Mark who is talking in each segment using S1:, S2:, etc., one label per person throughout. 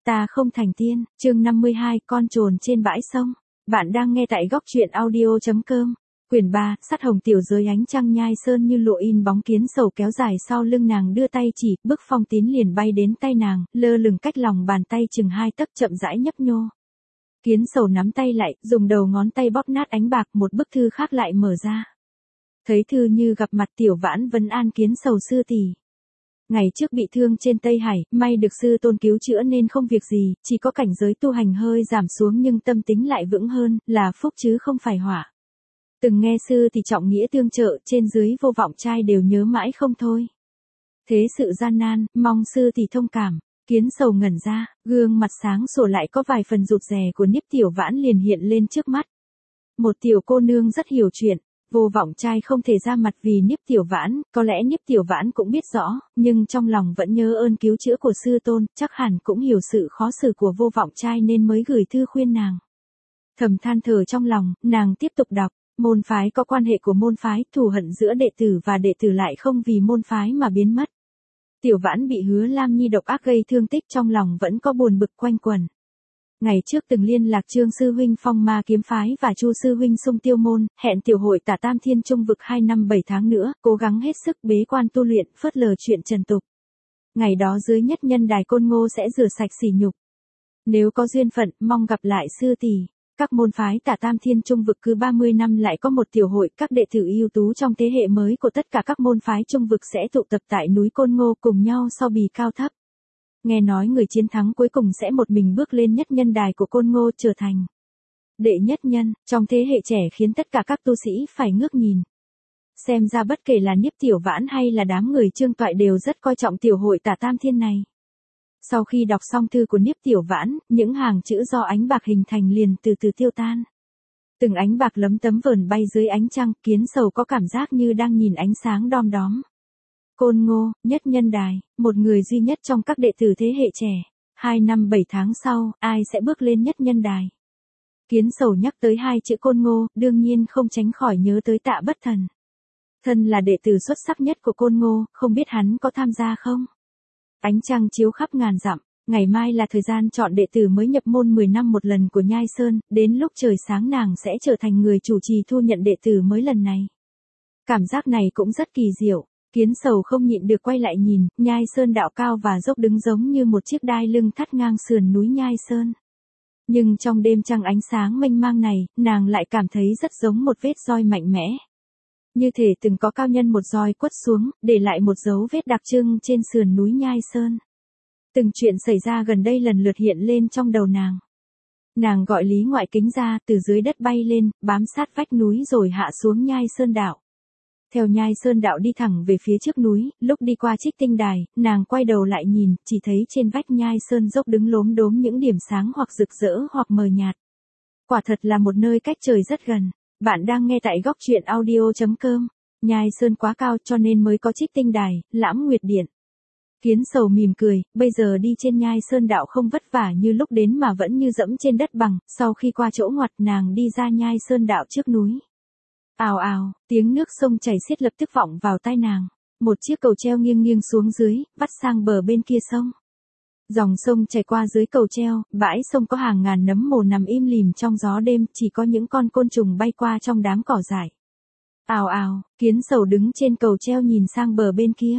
S1: Ta không thành tiên, chương 52, con trồn trên bãi sông. Bạn đang nghe tại góc truyện audio.com. Quyển 3, sắt hồng tiểu giới ánh trăng nhai sơn như lụa in bóng kiến sầu kéo dài sau lưng nàng đưa tay chỉ, bức phong tín liền bay đến tay nàng, lơ lửng cách lòng bàn tay chừng 2 tấc chậm rãi nhấp nhô. Kiến sầu nắm tay lại, dùng đầu ngón tay bóp nát ánh bạc, một bức thư khác lại mở ra. Thấy thư như gặp mặt Tiểu Vãn vấn an kiến sầu sư tỷ. Ngày trước bị thương trên Tây Hải, may được sư tôn cứu chữa nên không việc gì, chỉ có cảnh giới tu hành hơi giảm xuống nhưng tâm tính lại vững hơn, là phúc chứ không phải họa. Từng nghe sư thì trọng nghĩa tương trợ, trên dưới vô vọng trai đều nhớ mãi không thôi. Thế sự gian nan, mong sư thì thông cảm. Kiến sầu ngẩn ra, gương mặt sáng sủa lại có vài phần rụt rè của Niếp Tiểu Vãn liền hiện lên trước mắt. Một tiểu cô nương rất hiểu chuyện. Vô vọng trai không thể ra mặt vì Niếp Tiểu Vãn, có lẽ Niếp Tiểu Vãn cũng biết rõ, nhưng trong lòng vẫn nhớ ơn cứu chữa của sư tôn, chắc hẳn cũng hiểu sự khó xử của vô vọng trai nên mới gửi thư khuyên nàng. Thầm than thở trong lòng, nàng tiếp tục đọc, môn phái có quan hệ của môn phái, thù hận giữa đệ tử và đệ tử lại không vì môn phái mà biến mất. Tiểu Vãn bị Hứa Lam Nhi độc ác gây thương tích trong lòng vẫn có buồn bực quanh quẩn. Ngày trước từng liên lạc Trương sư huynh Phong Ma kiếm phái và Chu sư huynh Xung Tiêu môn, hẹn tiểu hội Tả Tam Thiên Trung vực 2 năm 7 tháng nữa, cố gắng hết sức bế quan tu luyện, phớt lờ chuyện trần tục. Ngày đó dưới nhất nhân đài Côn Ngô sẽ rửa sạch sỉ nhục. Nếu có duyên phận, mong gặp lại sư tỷ. Các môn phái Tả Tam Thiên Trung vực cứ 30 năm lại có một tiểu hội, các đệ tử ưu tú trong thế hệ mới của tất cả các môn phái Trung vực sẽ tụ tập tại núi Côn Ngô cùng nhau so bì cao thấp. Nghe nói người chiến thắng cuối cùng sẽ một mình bước lên nhất nhân đài của Côn Ngô trở thành đệ nhất nhân, trong thế hệ trẻ khiến tất cả các tu sĩ phải ngước nhìn. Xem ra bất kể là Niếp Tiểu Vãn hay là đám người Trương Toại đều rất coi trọng tiểu hội Tả Tam Thiên này. Sau khi đọc xong thư của Niếp Tiểu Vãn, những hàng chữ do ánh bạc hình thành liền từ từ tiêu tan. Từng ánh bạc lấm tấm vờn bay dưới ánh trăng, kiến sầu có cảm giác như đang nhìn ánh sáng đom đóm. Côn Ngô, nhất nhân đài, một người duy nhất trong các đệ tử thế hệ trẻ. 2 năm 7 tháng sau, ai sẽ bước lên nhất nhân đài? Kiến sầu nhắc tới 2 chữ Côn Ngô, đương nhiên không tránh khỏi nhớ tới Tạ Bất Thần. Thân là đệ tử xuất sắc nhất của Côn Ngô, không biết hắn có tham gia không? Ánh trăng chiếu khắp ngàn dặm, ngày mai là thời gian chọn đệ tử mới nhập môn 10 năm một lần của Nhai Sơn, đến lúc trời sáng nàng sẽ trở thành người chủ trì thu nhận đệ tử mới lần này. Cảm giác này cũng rất kỳ diệu. Kiến sầu không nhịn được quay lại nhìn, Nhai Sơn đạo cao và dốc đứng giống như một chiếc đai lưng thắt ngang sườn núi Nhai Sơn. Nhưng trong đêm trăng ánh sáng mênh mang này, nàng lại cảm thấy rất giống một vết roi mạnh mẽ. Như thể từng có cao nhân một roi quất xuống, để lại một dấu vết đặc trưng trên sườn núi Nhai Sơn. Từng chuyện xảy ra gần đây lần lượt hiện lên trong đầu nàng. Nàng gọi Lý Ngoại Kính ra, từ dưới đất bay lên, bám sát vách núi rồi hạ xuống Nhai Sơn đạo. Theo Nhai Sơn đạo đi thẳng về phía trước núi, lúc đi qua Trích Tinh Đài, nàng quay đầu lại nhìn, chỉ thấy trên vách Nhai Sơn dốc đứng lốm đốm những điểm sáng hoặc rực rỡ hoặc mờ nhạt. Quả thật là một nơi cách trời rất gần. Bạn đang nghe tại góc truyện audio.com. Nhai Sơn quá cao cho nên mới có Trích Tinh Đài, Lãm Nguyệt Điện. Kiến sầu mỉm cười, bây giờ đi trên Nhai Sơn đạo không vất vả như lúc đến mà vẫn như dẫm trên đất bằng, sau khi qua chỗ ngoặt nàng đi ra Nhai Sơn đạo trước núi. Ào ào, tiếng nước sông chảy xiết lập tức vọng vào tai nàng. Một chiếc cầu treo nghiêng nghiêng xuống dưới, vắt sang bờ bên kia sông. Dòng sông chảy qua dưới cầu treo, bãi sông có hàng ngàn nấm mồ nằm im lìm trong gió đêm, chỉ có những con côn trùng bay qua trong đám cỏ dại. Ào ào, kiến sầu đứng trên cầu treo nhìn sang bờ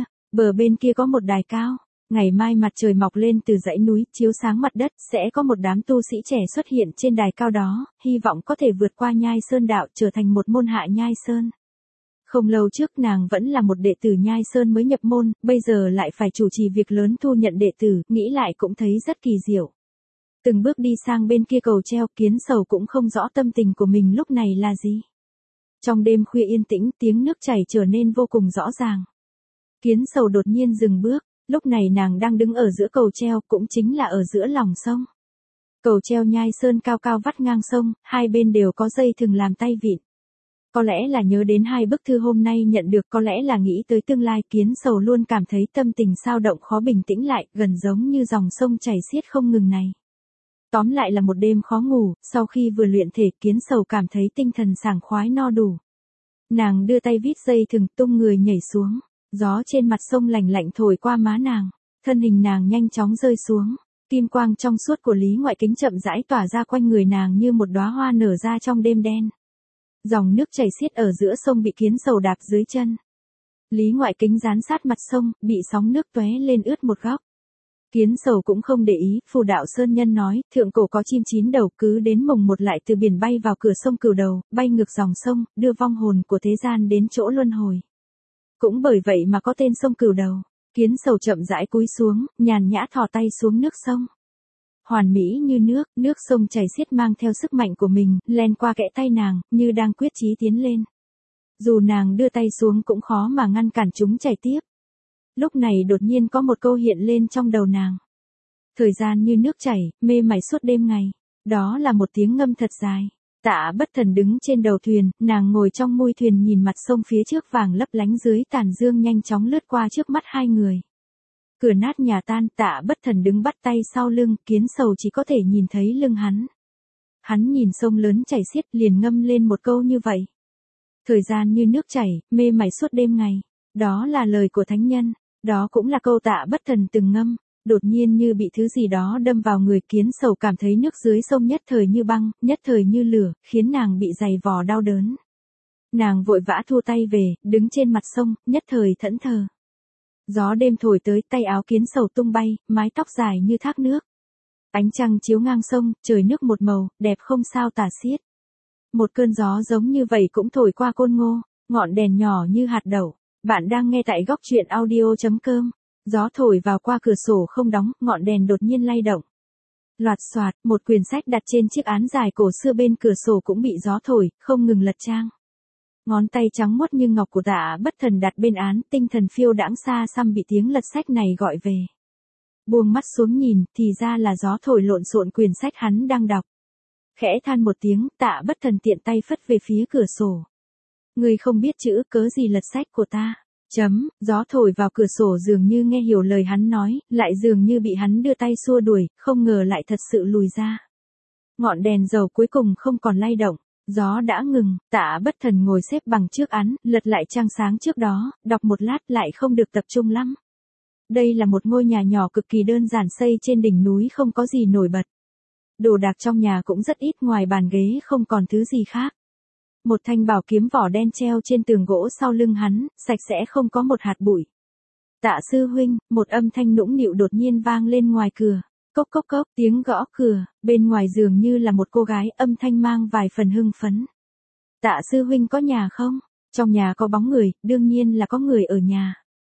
S1: bên kia có một đài cao. Ngày mai mặt trời mọc lên từ dãy núi, chiếu sáng mặt đất, sẽ có một đám tu sĩ trẻ xuất hiện trên đài cao đó, hy vọng có thể vượt qua Nhai Sơn đạo trở thành một môn hạ Nhai Sơn. Không lâu trước nàng vẫn là một đệ tử Nhai Sơn mới nhập môn, bây giờ lại phải chủ trì việc lớn thu nhận đệ tử, nghĩ lại cũng thấy rất kỳ diệu. Từng bước đi sang bên kia cầu treo, kiến sầu cũng không rõ tâm tình của mình lúc này là gì. Trong đêm khuya yên tĩnh, tiếng nước chảy trở nên vô cùng rõ ràng. Kiến sầu đột nhiên dừng bước. Lúc này nàng đang đứng ở giữa cầu treo, cũng chính là ở giữa lòng sông. Cầu treo Nhai Sơn cao cao vắt ngang sông, hai bên đều có dây thừng làm tay vịn. Có lẽ là nhớ đến 2 bức thư hôm nay nhận được, có lẽ là nghĩ tới tương lai, kiến sầu luôn cảm thấy tâm tình xao động khó bình tĩnh lại, gần giống như dòng sông chảy xiết không ngừng này. Tóm lại là một đêm khó ngủ, sau khi vừa luyện thể, kiến sầu cảm thấy tinh thần sảng khoái no đủ. Nàng đưa tay vít dây thừng, tung người nhảy xuống. Gió trên mặt sông lạnh lạnh thổi qua má nàng, thân hình nàng nhanh chóng rơi xuống. Kim quang trong suốt của Lý Ngoại Kính chậm rãi tỏa ra quanh người nàng như một đóa hoa nở ra trong đêm đen. Dòng nước chảy xiết ở giữa sông bị kiến sầu đạp dưới chân. Lý Ngoại Kính dán sát mặt sông, bị sóng nước tóe lên ướt một góc. Kiến sầu cũng không để ý, Phù Đạo Sơn Nhân nói, thượng cổ có chim chín đầu, cứ đến mồng một lại từ biển bay vào cửa sông Cửu Đầu, bay ngược dòng sông, đưa vong hồn của thế gian đến chỗ luân hồi. Cũng bởi vậy mà có tên sông Cửu Đầu. Kiến sầu chậm rãi cúi xuống, nhàn nhã thò tay xuống nước sông. Hoàn mỹ như nước sông chảy xiết mang theo sức mạnh của mình, len qua kẽ tay nàng, như đang quyết chí tiến lên. Dù nàng đưa tay xuống cũng khó mà ngăn cản chúng chảy tiếp. Lúc này đột nhiên có một câu hiện lên trong đầu nàng. Thời gian như nước chảy, mê mải suốt đêm ngày. Đó là một tiếng ngâm thật dài. Tạ Bất Thần đứng trên đầu thuyền, nàng ngồi trong mui thuyền nhìn mặt sông phía trước vàng lấp lánh dưới tàn dương nhanh chóng lướt qua trước mắt hai người. Cửa nát nhà tan, Tạ Bất Thần đứng bắt tay sau lưng, kiến sầu chỉ có thể nhìn thấy lưng hắn. Hắn nhìn sông lớn chảy xiết liền ngâm lên một câu như vậy. Thời gian như nước chảy, mê mải suốt đêm ngày. Đó là lời của thánh nhân, đó cũng là câu Tạ Bất Thần từng ngâm. Đột nhiên như bị thứ gì đó đâm vào người, kiến sầu cảm thấy nước dưới sông nhất thời như băng, nhất thời như lửa, khiến nàng bị dày vò đau đớn. Nàng vội vã thu tay về, đứng trên mặt sông, nhất thời thẫn thờ. Gió đêm thổi tới, tay áo kiến sầu tung bay, mái tóc dài như thác nước. Ánh trăng chiếu ngang sông, trời nước một màu, đẹp không sao tả xiết. Một cơn gió giống như vậy cũng thổi qua Côn Ngô, ngọn đèn nhỏ như hạt đậu. Bạn đang nghe tại góc truyện audio.com. Gió thổi vào qua cửa sổ không đóng, ngọn đèn đột nhiên lay động. Loạt xoạt, một quyển sách đặt trên chiếc án dài cổ xưa bên cửa sổ cũng bị gió thổi, không ngừng lật trang. Ngón tay trắng muốt như ngọc của Tạ Bất Thần đặt bên án, tinh thần phiêu đãng xa xăm bị tiếng lật sách này gọi về. Buông mắt xuống nhìn, thì ra là gió thổi lộn xộn quyển sách hắn đang đọc. Khẽ than một tiếng, Tạ Bất Thần tiện tay phất về phía cửa sổ. Ngươi không biết chữ, cớ gì lật sách của ta? Gió thổi vào cửa sổ dường như nghe hiểu lời hắn nói, lại dường như bị hắn đưa tay xua đuổi, không ngờ lại thật sự lùi ra. Ngọn đèn dầu cuối cùng không còn lay động, gió đã ngừng, Tạ Bất Thần ngồi xếp bằng trước án, lật lại trang sáng trước đó, đọc một lát lại không được tập trung lắm. Đây là một ngôi nhà nhỏ cực kỳ đơn giản xây trên đỉnh núi, không có gì nổi bật. Đồ đạc trong nhà cũng rất ít, ngoài bàn ghế không còn thứ gì khác. Một thanh bảo kiếm vỏ đen treo trên tường gỗ sau lưng hắn, sạch sẽ không có một hạt bụi. Tạ sư huynh, một âm thanh nũng nịu đột nhiên vang lên ngoài cửa. Cốc cốc cốc, tiếng gõ cửa, bên ngoài dường như là một cô gái, âm thanh mang vài phần hưng phấn. Tạ sư huynh có nhà không? Trong nhà có bóng người, đương nhiên là có người ở nhà.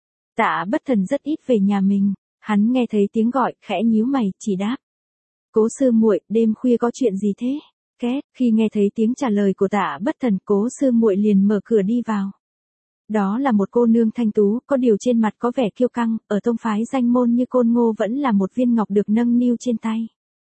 S1: Tạ Bất Thần rất ít về nhà mình, hắn nghe thấy tiếng gọi, khẽ nhíu mày, chỉ đáp. Cố sư muội, đêm khuya có chuyện gì thế? Két, khi nghe thấy tiếng trả lời của Tạ Bất Thần, Cố sư muội liền mở cửa đi vào. Đó là một cô nương thanh tú, có điều trên mặt có vẻ kiêu căng, ở tông phái danh môn như Côn Ngô vẫn là một viên ngọc được nâng niu trên tay.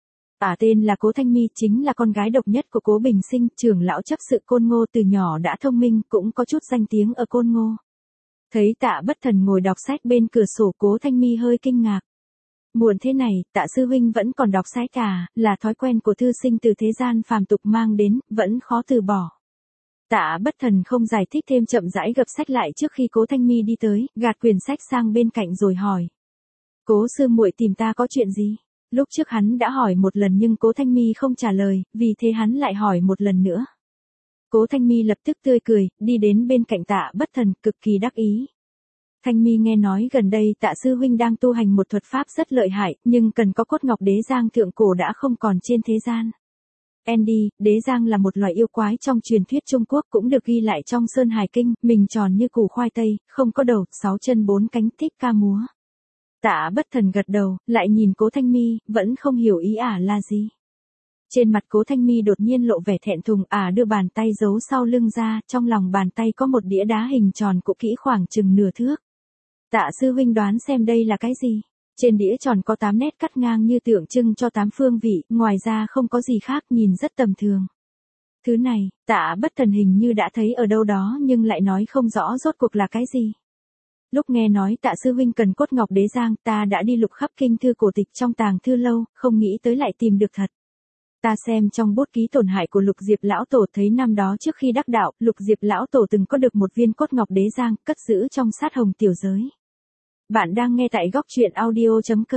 S1: Tên là Cố Thanh Mi, chính là con gái độc nhất của Cố Bình Sinh, trưởng lão chấp sự Côn Ngô, từ nhỏ đã thông minh, cũng có chút danh tiếng ở Côn Ngô. Thấy Tạ Bất Thần ngồi đọc sách bên cửa sổ, Cố Thanh Mi hơi kinh ngạc. Muộn thế này, Tạ sư huynh vẫn còn đọc sách à, là thói quen của thư sinh từ thế gian phàm tục mang đến, vẫn khó từ bỏ. Tạ Bất Thần không giải thích thêm, chậm rãi gập sách lại trước khi Cố Thanh Mi đi tới, gạt quyển sách sang bên cạnh rồi hỏi. Cố sư muội tìm ta có chuyện gì? Lúc trước hắn đã hỏi một lần nhưng Cố Thanh Mi không trả lời, vì thế hắn lại hỏi một lần nữa. Cố Thanh Mi lập tức tươi cười, đi đến bên cạnh Tạ Bất Thần, cực kỳ đắc ý. Thanh Mi nghe nói gần đây Tạ sư huynh đang tu hành một thuật pháp rất lợi hại, nhưng cần có cốt ngọc đế giang thượng cổ đã không còn trên thế gian. Andy, đế giang là một loài yêu quái trong truyền thuyết Trung Quốc, cũng được ghi lại trong Sơn Hải Kinh, mình tròn như củ khoai tây, không có đầu, 6 chân 4 cánh, thích ca múa. Tạ Bất Thần gật đầu, lại nhìn Cố Thanh Mi, vẫn không hiểu ý là gì. Trên mặt Cố Thanh Mi đột nhiên lộ vẻ thẹn thùng, đưa bàn tay giấu sau lưng ra, trong lòng bàn tay có một đĩa đá hình tròn cũ kỹ khoảng chừng nửa thước. Tạ sư huynh đoán xem đây là cái gì? Trên đĩa tròn có 8 nét cắt ngang như tượng trưng cho 8 phương vị, ngoài ra không có gì khác, nhìn rất tầm thường. Thứ này, Tạ Bất Thần hình như đã thấy ở đâu đó nhưng lại nói không rõ rốt cuộc là cái gì. Lúc nghe nói Tạ sư huynh cần cốt ngọc đế giang, ta đã đi lục khắp kinh thư cổ tịch trong tàng thư lâu, không nghĩ tới lại tìm được thật. Ta xem trong bút ký tổn hại của Lục Diệp lão tổ, thấy năm đó trước khi đắc đạo, Lục Diệp lão tổ từng có được một viên cốt ngọc đế giang, cất giữ trong sát hồng tiểu giới. Bạn đang nghe tại góc truyện audio.com.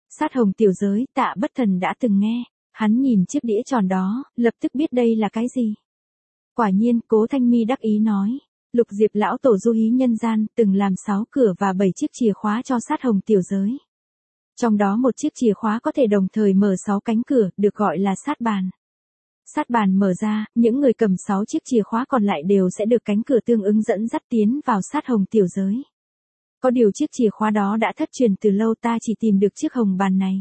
S1: Sát hồng tiểu giới, Tạ Bất Thần đã từng nghe. Hắn nhìn chiếc đĩa tròn đó, lập tức biết đây là cái gì. Quả nhiên, Cố Thanh Mi đắc ý nói. Lục Diệp lão tổ du hí nhân gian, từng làm 6 cửa và 7 chiếc chìa khóa cho sát hồng tiểu giới. Trong đó một chiếc chìa khóa có thể đồng thời mở 6 cánh cửa, được gọi là sát bàn. Sát bàn mở ra, những người cầm 6 chiếc chìa khóa còn lại đều sẽ được cánh cửa tương ứng dẫn dắt tiến vào sát hồng tiểu giới. Có điều chiếc chìa khóa đó đã thất truyền từ lâu, ta chỉ tìm được chiếc hồng bàn này.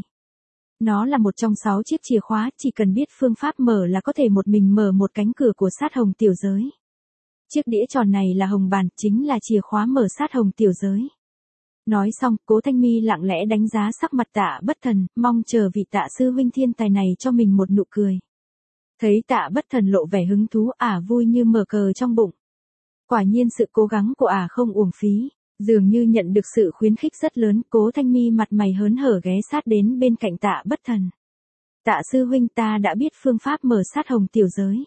S1: Nó là một trong 6 chiếc chìa khóa, chỉ cần biết phương pháp mở là có thể một mình mở một cánh cửa của sát hồng tiểu giới. Chiếc đĩa tròn này là hồng bàn, chính là chìa khóa mở sát hồng tiểu giới. Nói xong, Cố Thanh Mi lặng lẽ đánh giá sắc mặt Tạ Bất Thần, mong chờ vị Tạ sư huynh thiên tài này cho mình một nụ cười. Thấy Tạ Bất Thần lộ vẻ hứng thú, vui như mở cờ trong bụng. Quả nhiên sự cố gắng của không uổng phí, dường như nhận được sự khuyến khích rất lớn. Cố Thanh Mi mặt mày hớn hở ghé sát đến bên cạnh Tạ Bất Thần. Tạ sư huynh, ta đã biết phương pháp mở sát hồng tiểu giới.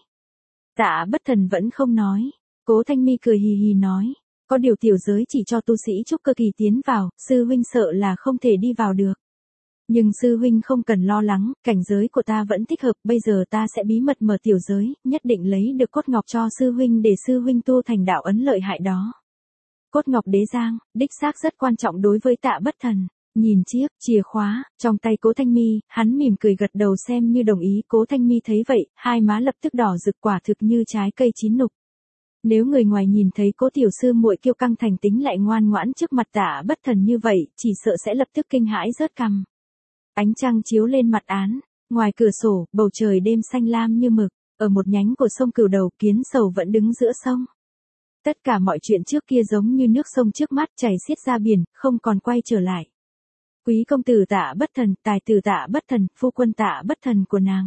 S1: Tạ Bất Thần vẫn không nói. Cố Thanh Mi cười hì hì nói. Có điều tiểu giới chỉ cho tu sĩ trúc cơ kỳ tiến vào, sư huynh sợ là không thể đi vào được. Nhưng sư huynh không cần lo lắng, cảnh giới của ta vẫn thích hợp, bây giờ ta sẽ bí mật mở tiểu giới, nhất định lấy được cốt ngọc cho sư huynh để sư huynh tu thành đạo ấn lợi hại đó. Cốt ngọc đế giang, đích xác rất quan trọng đối với Tạ Bất Thần. Nhìn chiếc chìa khóa trong tay Cố Thanh Mi, hắn mỉm cười gật đầu xem như đồng ý. Cố Thanh Mi thấy vậy, hai má lập tức đỏ rực, quả thực như trái cây chín nục. Nếu người ngoài nhìn thấy Cố tiểu sư muội kiêu căng thành tính lại ngoan ngoãn trước mặt Tạ Bất Thần như vậy, chỉ sợ sẽ lập tức kinh hãi rớt cằm. Ánh trăng chiếu lên mặt án, ngoài cửa sổ, bầu trời đêm xanh lam như mực, ở một nhánh của sông Cửu Đầu, Kiến Sầu vẫn đứng giữa sông. Tất cả mọi chuyện trước kia giống như nước sông trước mắt chảy xiết ra biển, không còn quay trở lại. Quý công tử Tạ Bất Thần, tài tử Tạ Bất Thần, phu quân Tạ Bất Thần của nàng,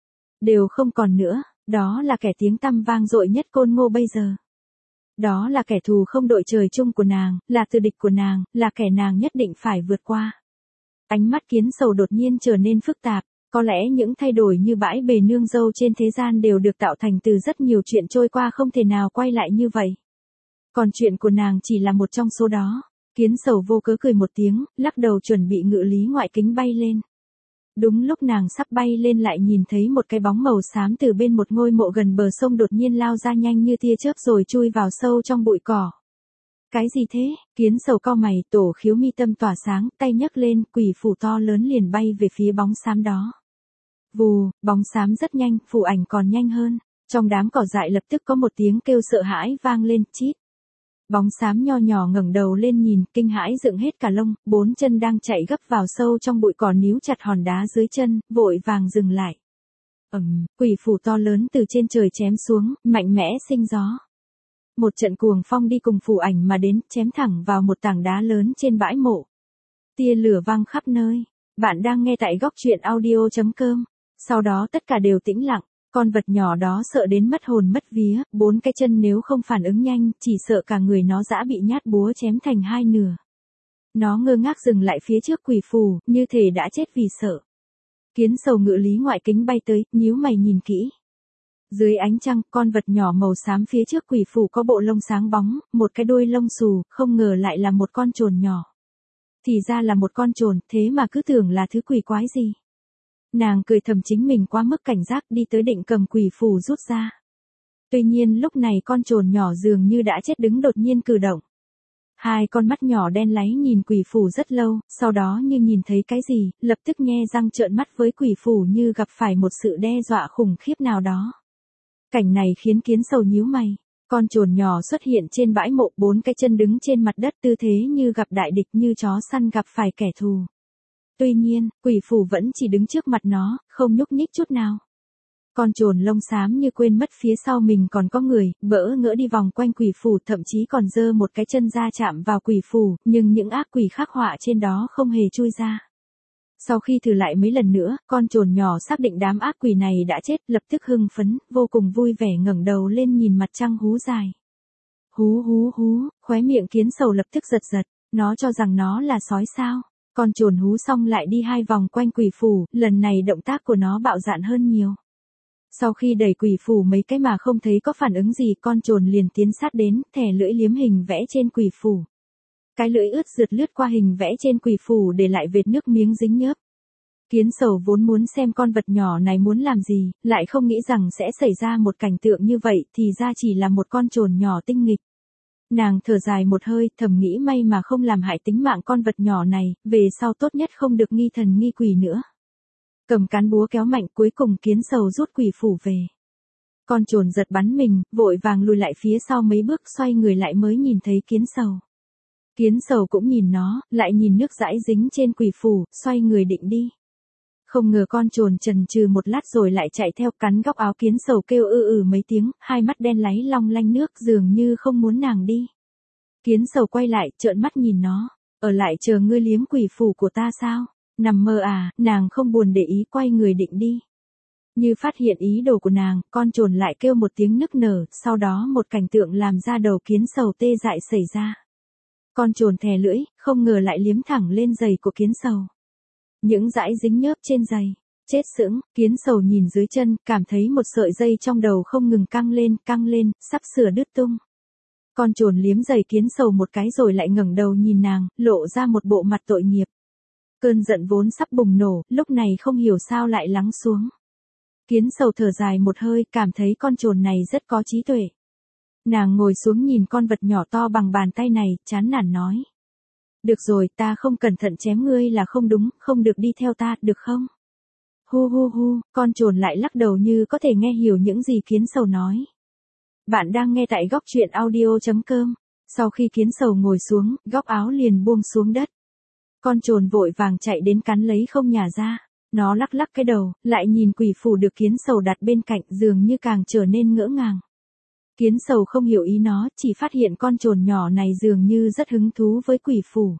S1: đều không còn nữa, đó là kẻ tiếng tăm vang dội nhất Côn Ngô bây giờ. Đó là kẻ thù không đội trời chung của nàng, là tử địch của nàng, là kẻ nàng nhất định phải vượt qua. Ánh mắt Kiến Sầu đột nhiên trở nên phức tạp, có lẽ những thay đổi như bãi bề nương dâu trên thế gian đều được tạo thành từ rất nhiều chuyện trôi qua không thể nào quay lại như vậy. Còn chuyện của nàng chỉ là một trong số đó. Kiến Sầu vô cớ cười một tiếng, lắc đầu chuẩn bị ngự lý ngoại kính bay lên. Đúng lúc nàng sắp bay lên lại nhìn thấy một cái bóng màu xám từ bên một ngôi mộ gần bờ sông đột nhiên lao ra nhanh như tia chớp rồi chui vào sâu trong bụi cỏ. Cái gì thế? Kiến Sầu cau mày, tổ khiếu mi tâm tỏa sáng, tay nhấc lên, quỷ phủ to lớn liền bay về phía bóng xám đó. Vù, bóng xám rất nhanh, phủ ảnh còn nhanh hơn. Trong đám cỏ dại lập tức có một tiếng kêu sợ hãi vang lên, chít. Bóng xám nho nhỏ ngẩng đầu lên nhìn, kinh hãi dựng hết cả lông, 4 chân đang chạy gấp vào sâu trong bụi cỏ níu chặt hòn đá dưới chân, vội vàng dừng lại. Quỷ phủ to lớn từ trên trời chém xuống, mạnh mẽ sinh gió. Một trận cuồng phong đi cùng phủ ảnh mà đến, chém thẳng vào một tảng đá lớn trên bãi mộ. Tia lửa văng khắp nơi. Bạn đang nghe tại góc truyện audio.com. Sau đó tất cả đều tĩnh lặng. Con vật nhỏ đó sợ đến mất hồn mất vía, 4 cái chân nếu không phản ứng nhanh, chỉ sợ cả người nó dã bị nhát búa chém thành 2 nửa. Nó ngơ ngác dừng lại phía trước quỷ phù, như thể đã chết vì sợ. Kiến Sầu ngự lý ngoại kính bay tới, nhíu mày nhìn kỹ. Dưới ánh trăng, con vật nhỏ màu xám phía trước quỷ phù có bộ lông sáng bóng, một cái đuôi lông xù, không ngờ lại là một con trồn nhỏ. Thì ra là một con trồn, thế mà cứ tưởng là thứ quỷ quái gì. Nàng cười thầm chính mình quá mức cảnh giác, đi tới định cầm quỷ phù rút ra. Tuy nhiên lúc này con trồn nhỏ dường như đã chết đứng đột nhiên cử động. Hai con mắt nhỏ đen láy nhìn quỷ phù rất lâu, sau đó như nhìn thấy cái gì, lập tức nhe răng trợn mắt với quỷ phù như gặp phải một sự đe dọa khủng khiếp nào đó. Cảnh này khiến Kiến Sầu nhíu mày. Con trồn nhỏ xuất hiện trên bãi mộ, 4 cái chân đứng trên mặt đất, tư thế như gặp đại địch, như chó săn gặp phải kẻ thù. Tuy nhiên, quỷ phù vẫn chỉ đứng trước mặt nó, không nhúc nhích chút nào. Con trồn lông xám như quên mất phía sau mình còn có người, bỡ ngỡ đi vòng quanh quỷ phù, thậm chí còn giơ một cái chân ra chạm vào quỷ phù, nhưng những ác quỷ khắc họa trên đó không hề chui ra. Sau khi thử lại mấy lần nữa, con trồn nhỏ xác định đám ác quỷ này đã chết, lập tức hưng phấn, vô cùng vui vẻ ngẩng đầu lên nhìn mặt trăng hú dài. Hú hú hú, khóe miệng Kiến Sầu lập tức giật giật, nó cho rằng nó là sói sao. Con trồn hú xong lại đi 2 vòng quanh quỷ phù, lần này động tác của nó bạo dạn hơn nhiều. Sau khi đẩy quỷ phù mấy cái mà không thấy có phản ứng gì, con trồn liền tiến sát đến, thè lưỡi liếm hình vẽ trên quỷ phù. Cái lưỡi ướt rượt lướt qua hình vẽ trên quỷ phù để lại vệt nước miếng dính nhớp, Kiến sầu vốn muốn xem con vật nhỏ này muốn làm gì, lại không nghĩ rằng sẽ xảy ra một cảnh tượng như vậy, thì ra chỉ là một con trồn nhỏ tinh nghịch. Nàng thở dài một hơi, thầm nghĩ may mà không làm hại tính mạng con vật nhỏ này, về sau tốt nhất không được nghi thần nghi quỷ nữa. Cầm cán búa kéo mạnh, cuối cùng kiến sầu rút quỷ phủ về. Con trồn giật bắn mình, vội vàng lùi lại phía sau mấy bước, xoay người lại mới nhìn thấy kiến sầu. Kiến sầu cũng nhìn nó, lại nhìn nước dãi dính trên quỷ phủ, xoay người định đi. Không ngờ con trồn chần chừ một lát rồi lại chạy theo, cắn góc áo kiến sầu, kêu mấy tiếng, hai mắt đen láy long lanh nước, dường như không muốn nàng đi. Kiến sầu quay lại, trợn mắt nhìn nó, ở lại chờ ngươi liếm quỷ phủ của ta sao? Nằm mơ à? Nàng không buồn để ý, quay người định đi. Như phát hiện ý đồ của nàng, con trồn lại kêu một tiếng nức nở, sau đó một cảnh tượng làm ra đầu kiến sầu tê dại xảy ra. Con trồn thè lưỡi, không ngờ lại liếm thẳng lên giày của kiến sầu. Những dãi dính nhớp trên giày. Chết sững, kiến sầu nhìn dưới chân, cảm thấy một sợi dây trong đầu không ngừng căng lên, sắp sửa đứt tung. Con trồn liếm giày kiến sầu một cái rồi lại ngẩng đầu nhìn nàng, lộ ra một bộ mặt tội nghiệp. Cơn giận vốn sắp bùng nổ, lúc này không hiểu sao lại lắng xuống. Kiến sầu thở dài một hơi, cảm thấy con trồn này rất có trí tuệ. Nàng ngồi xuống nhìn con vật nhỏ to bằng bàn tay này, chán nản nói. Được rồi, ta không cẩn thận chém ngươi là không đúng, không được đi theo ta, được không? Hu, con trồn lại lắc đầu như có thể nghe hiểu những gì kiến sầu nói. Bạn đang nghe tại góc truyện audio.com. Sau khi kiến sầu ngồi xuống, góc áo liền buông xuống đất. Con trồn vội vàng chạy đến cắn lấy không nhả ra. Nó lắc lắc cái đầu, lại nhìn quỷ phủ được kiến sầu đặt bên cạnh, dường như càng trở nên ngỡ ngàng. Kiến sầu không hiểu ý nó, chỉ phát hiện con trồn nhỏ này dường như rất hứng thú với quỷ phủ.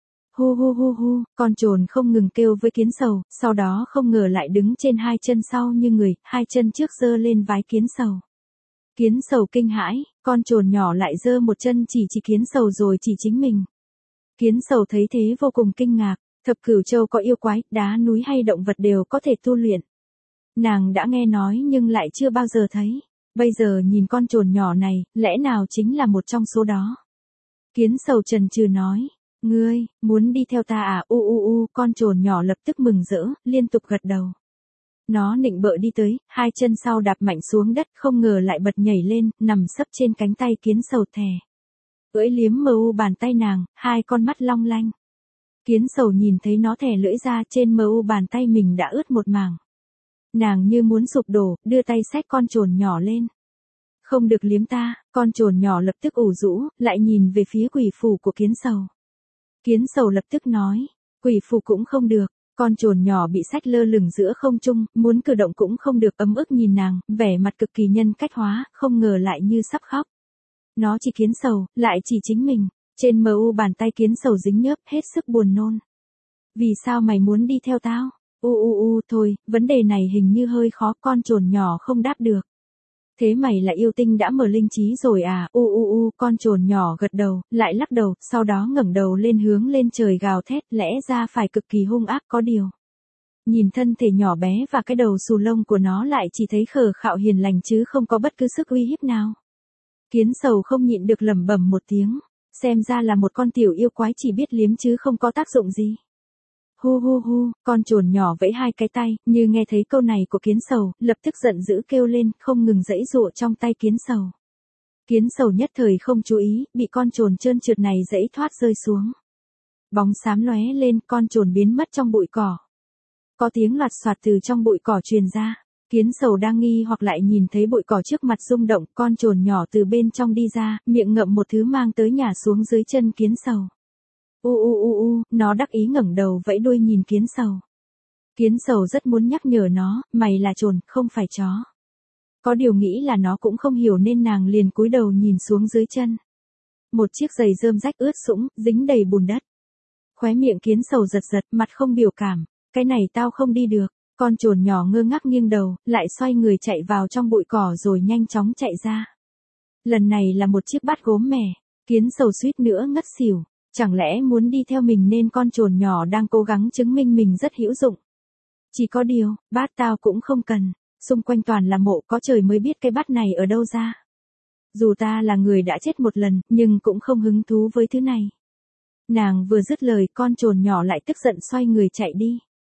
S1: Hu, con trồn không ngừng kêu với kiến sầu, sau đó không ngờ lại đứng trên hai chân sau như người, hai chân trước giơ lên vái kiến sầu. Kiến sầu kinh hãi, con trồn nhỏ lại giơ một chân chỉ kiến sầu rồi chỉ chính mình. Kiến sầu thấy thế vô cùng kinh ngạc, Thập Cửu Châu có yêu quái, đá núi hay động vật đều có thể tu luyện. Nàng đã nghe nói nhưng lại chưa bao giờ thấy. Bây giờ nhìn con trồn nhỏ này, lẽ nào chính là một trong số đó. Kiến sầu chần chừ nói, ngươi, muốn đi theo ta à? Con trồn nhỏ lập tức mừng rỡ, liên tục gật đầu. Nó nịnh bợ đi tới, hai chân sau đạp mạnh xuống đất, không ngờ lại bật nhảy lên, nằm sấp trên cánh tay kiến sầu thè. Ưỡi liếm bàn tay nàng, hai con mắt long lanh. Kiến sầu nhìn thấy nó thè lưỡi ra, trên bàn tay mình đã ướt một mảng. Nàng như muốn sụp đổ, đưa tay xách con trồn nhỏ lên. Không được liếm ta, con trồn nhỏ lập tức ủ rũ, lại nhìn về phía quỷ phủ của kiến sầu. Kiến sầu lập tức nói, quỷ phủ cũng không được, con trồn nhỏ bị xách lơ lửng giữa không trung, muốn cử động cũng không được, ấm ức nhìn nàng, vẻ mặt cực kỳ nhân cách hóa, không ngờ lại như sắp khóc. Nó chỉ kiến sầu, lại chỉ chính mình, trên bàn tay kiến sầu dính nhớp, hết sức buồn nôn. Vì sao mày muốn đi theo tao? Thôi, vấn đề này hình như hơi khó, con trồn nhỏ không đáp được. Thế mày là yêu tinh đã mở linh trí rồi à? Con trồn nhỏ gật đầu, lại lắc đầu, sau đó ngẩng đầu lên hướng lên trời gào thét, lẽ ra phải cực kỳ hung ác có điều. Nhìn thân thể nhỏ bé và cái đầu xù lông của nó lại chỉ thấy khờ khạo hiền lành chứ không có bất cứ sức uy hiếp nào. Kiến sầu không nhịn được lẩm bẩm một tiếng, xem ra là một con tiểu yêu quái chỉ biết liếm chứ không có tác dụng gì. Con trồn nhỏ vẫy hai cái tay, như nghe thấy câu này của kiến sầu, lập tức giận dữ kêu lên, không ngừng giãy giụa trong tay kiến sầu. Kiến sầu nhất thời không chú ý, bị con trồn trơn trượt này giãy thoát rơi xuống. Bóng xám lóe lên, con trồn biến mất trong bụi cỏ. Có tiếng loạt soạt từ trong bụi cỏ truyền ra. Kiến sầu đang nghi hoặc lại nhìn thấy bụi cỏ trước mặt rung động, con trồn nhỏ từ bên trong đi ra, miệng ngậm một thứ mang tới nhả xuống dưới chân kiến sầu. Nó đắc ý ngẩng đầu vẫy đuôi nhìn kiến sầu. Kiến sầu rất muốn nhắc nhở nó, mày là trồn, không phải chó. Có điều nghĩ là nó cũng không hiểu nên nàng liền cúi đầu nhìn xuống dưới chân. Một chiếc giày rơm rách ướt sũng, dính đầy bùn đất. Khóe miệng kiến sầu giật giật, mặt không biểu cảm, cái này tao không đi được. Con trồn nhỏ ngơ ngác nghiêng đầu, lại xoay người chạy vào trong bụi cỏ rồi nhanh chóng chạy ra. Lần này là một chiếc bát gốm mè, kiến sầu suýt nữa ngất xỉu. Chẳng lẽ muốn đi theo mình nên con trồn nhỏ đang cố gắng chứng minh mình rất hữu dụng. Chỉ có điều, bát tao cũng không cần, xung quanh toàn là mộ, có trời mới biết cái bát này ở đâu ra. Dù ta là người đã chết một lần, nhưng cũng không hứng thú với thứ này. Nàng vừa dứt lời, con trồn nhỏ lại tức giận xoay người chạy đi.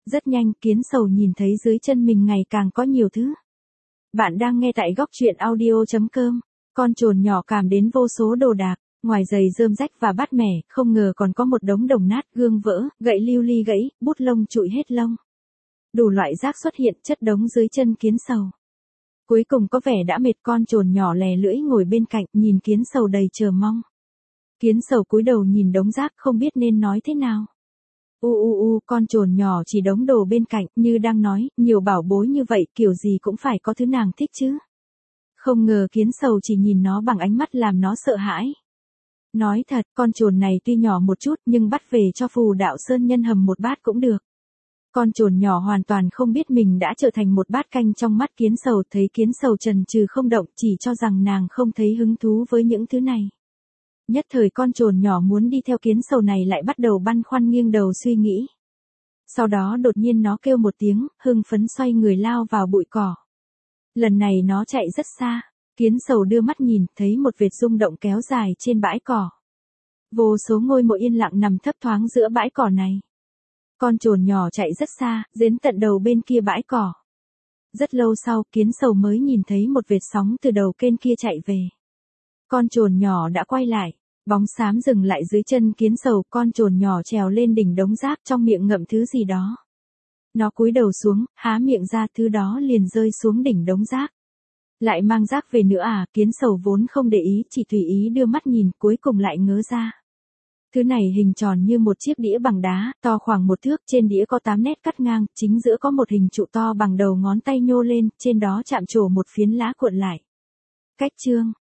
S1: Rất nhanh, kiến sầu nhìn thấy dưới chân mình ngày càng có nhiều thứ. Bạn đang nghe tại góc chuyện audio.com. Con trồn nhỏ cảm đến vô số đồ đạc, ngoài giày rơm rách và bát mẻ, không ngờ còn có một đống đồng nát, gương vỡ, gậy lưu ly gãy, bút lông trụi hết lông. Đủ loại rác xuất hiện chất đống dưới chân kiến sầu. Cuối cùng có vẻ đã mệt, con trồn nhỏ lè lưỡi ngồi bên cạnh, nhìn kiến sầu đầy chờ mong. Kiến sầu cúi đầu nhìn đống rác không biết nên nói thế nào. Con trồn nhỏ chỉ đống đồ bên cạnh như đang nói, nhiều bảo bối như vậy kiểu gì cũng phải có thứ nàng thích chứ. Không ngờ kiến sầu chỉ nhìn nó bằng ánh mắt làm nó sợ hãi. Nói thật, con trồn này tuy nhỏ một chút nhưng bắt về cho Phù Đạo Sơn Nhân hầm một bát cũng được. Con trồn nhỏ hoàn toàn không biết mình đã trở thành một bát canh trong mắt kiến sầu, thấy kiến sầu chần chừ không động, chỉ cho rằng nàng không thấy hứng thú với những thứ này. Nhất thời con trồn nhỏ muốn đi theo kiến sầu này lại bắt đầu băn khoăn nghiêng đầu suy nghĩ. Sau đó đột nhiên nó kêu một tiếng, hưng phấn xoay người lao vào bụi cỏ. Lần này nó chạy rất xa, kiến sầu đưa mắt nhìn, thấy một vệt rung động kéo dài trên bãi cỏ. Vô số ngôi mộ yên lặng nằm thấp thoáng giữa bãi cỏ này. Con trồn nhỏ chạy rất xa, đến tận đầu bên kia bãi cỏ. Rất lâu sau, kiến sầu mới nhìn thấy một vệt sóng từ đầu kênh kia chạy về. Con trồn nhỏ đã quay lại, bóng xám dừng lại dưới chân kiến sầu, con trồn nhỏ trèo lên đỉnh đống rác trong miệng ngậm thứ gì đó. Nó cúi đầu xuống, há miệng ra, thứ đó liền rơi xuống đỉnh đống rác. Lại mang rác về nữa à, kiến sầu vốn không để ý, chỉ tùy ý đưa mắt nhìn, cuối cùng lại ngớ ra. Thứ này hình tròn như một chiếc đĩa bằng đá, to khoảng 1 thước, trên đĩa có 8 nét cắt ngang, chính giữa có một hình trụ to bằng đầu ngón tay nhô lên, trên đó chạm trổ một phiến lá cuộn lại. Cách chương